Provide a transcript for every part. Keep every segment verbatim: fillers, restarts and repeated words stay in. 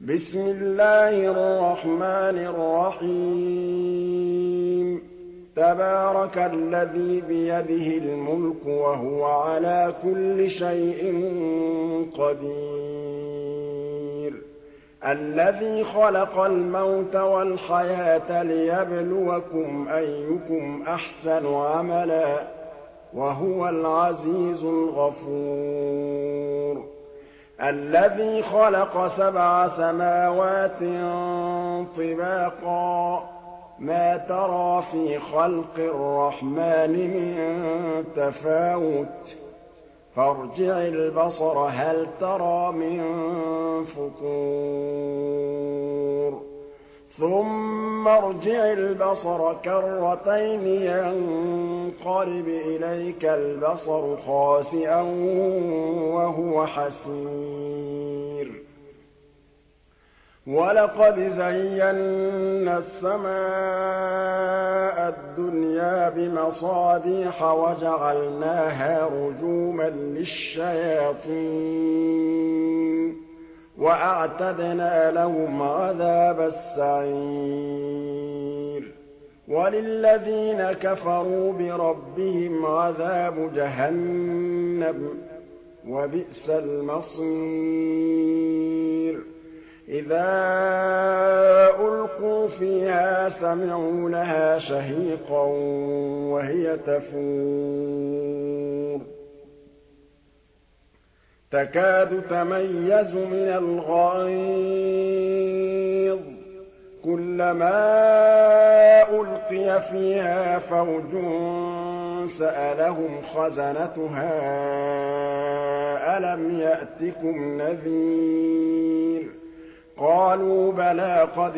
بسم الله الرحمن الرحيم تبارك الذي بيده الملك وهو على كل شيء قدير الذي خلق الموت والحياة ليبلوكم أيكم أحسن عملا وهو العزيز الغفور الذي خلق سبع سماوات طباقا ما ترى في خلق الرحمن من تفاوت فارجع البصر هل ترى من فطور ثم ارجع البصر كرتين ينقلب إليك البصر خاسئا وهو حسير ولقد زينا السماء الدنيا بمصابيح وجعلناها رجوما للشياطين وأعتدنا لهم عذاب السعير وللذين كفروا بربهم عذاب جهنم وبئس المصير إذا ألقوا فيها سمعوا لها شهيقا وهي تفور تكاد تميز من الغيظ كلما ألقي فيها فوج سألهم خزنتها ألم يأتكم نذير قالوا بلى قد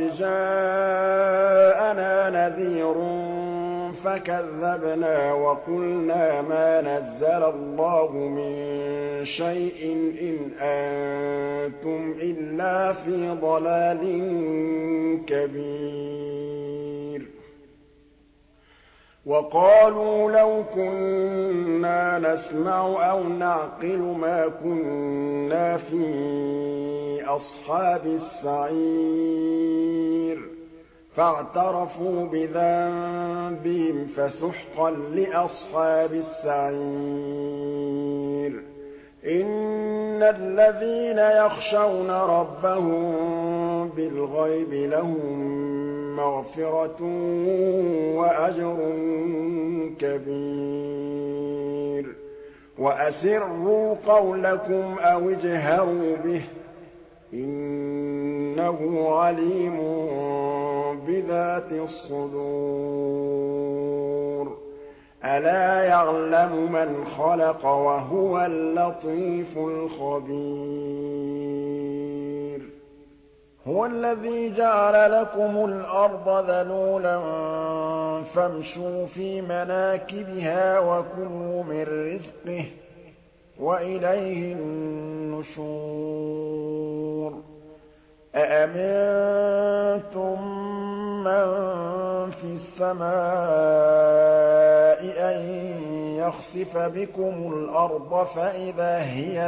جاءنا نذير فكذبنا وقلنا ما نزل الله من شيء إن أنتم إلا في ضلال كبير وقالوا لو كنا نسمع أو نعقل ما كنا في أصحاب السعير فاعترفوا بذنبهم فسحقا لأصحاب السعير إن الذين يخشون ربهم بالغيب لهم مغفرة وأجر كبير وأسروا قولكم أو اجهروا به إنه عليم بذات الصدور ألا يعلم من خلق وهو اللطيف الخبير هو الذي جعل لكم الأرض ذلولا فامشوا في مناكبها وكلوا من رزقه وإليه النشور أأمنتم من في السماء أن يخسف بكم الأرض فإذا هي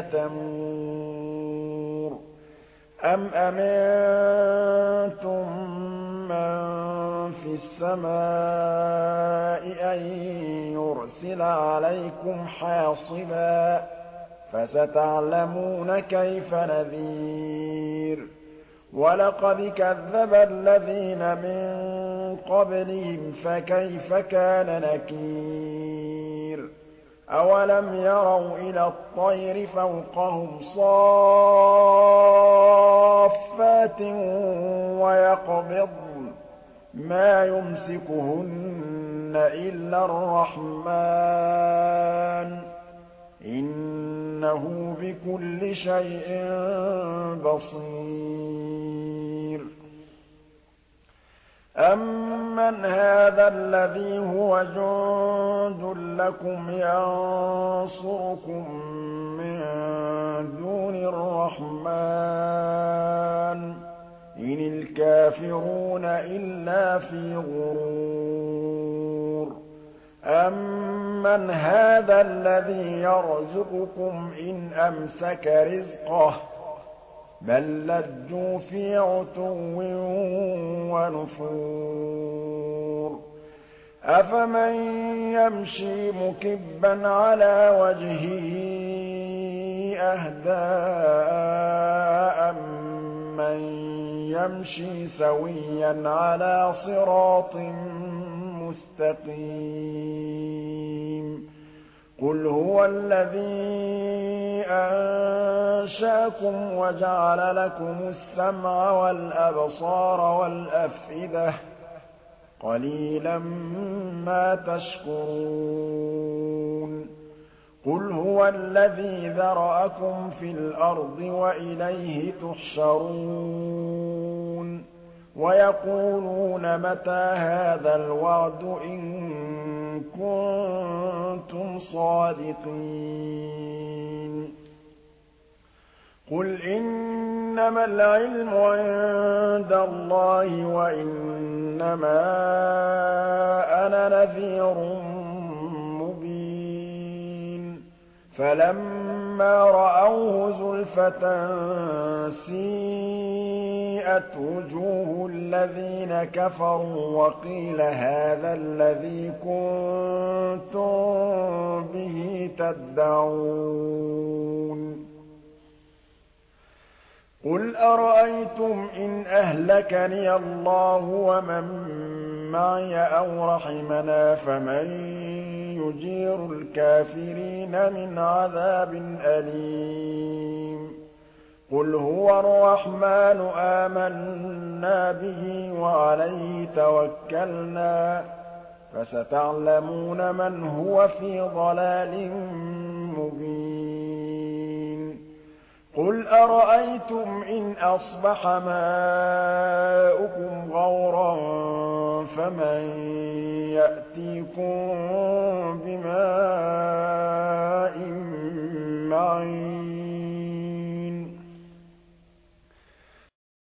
تمور أم أمنتم من في السماء أن يرسل عليكم حاصبا فستعلمون كيف نذير ولقد كذب الذين من قبلهم فكيف كان نكير أولم يروا إلى الطير فوقهم صافات ويقبضن ما يمسكهن إلا الرحمن إنه بكل شيء بصير أمن هذا الذي هو جند لكم ينصركم من دون الرحمن إن الكافرون إلا في غرور أمن هذا الذي يرزقكم إن أمسك رزقه بل لجوا في عتو ونفور أفمن يمشي مكبا على وجهه أهدى أمن يمشي سويا على صراط مستقيم قل هو الذي أنشأكم وجعل لكم السمع والأبصار والأفئدة قليلا ما تشكرون قل هو الذي ذرأكم في الأرض وإليه تحشرون ويقولون متى هذا الوعد إن كنتم صادقين قل إنما العلم عند الله وإنما أنا نذير مبين فلما رأوه زلفة سيئت وجوه الذين كفروا وقيل هذا الذي كنتم به تدعون قل أرأيتم إن أهلكني الله ومن معي أو رحمنا فمن يجير الكافرين من عذاب أليم قل هو الرحمن آمنا به وعليه توكلنا فستعلمون من هو في ضلال مبين قل أرأيتم إن أصبح ماؤكم غورا فمن يأتيكم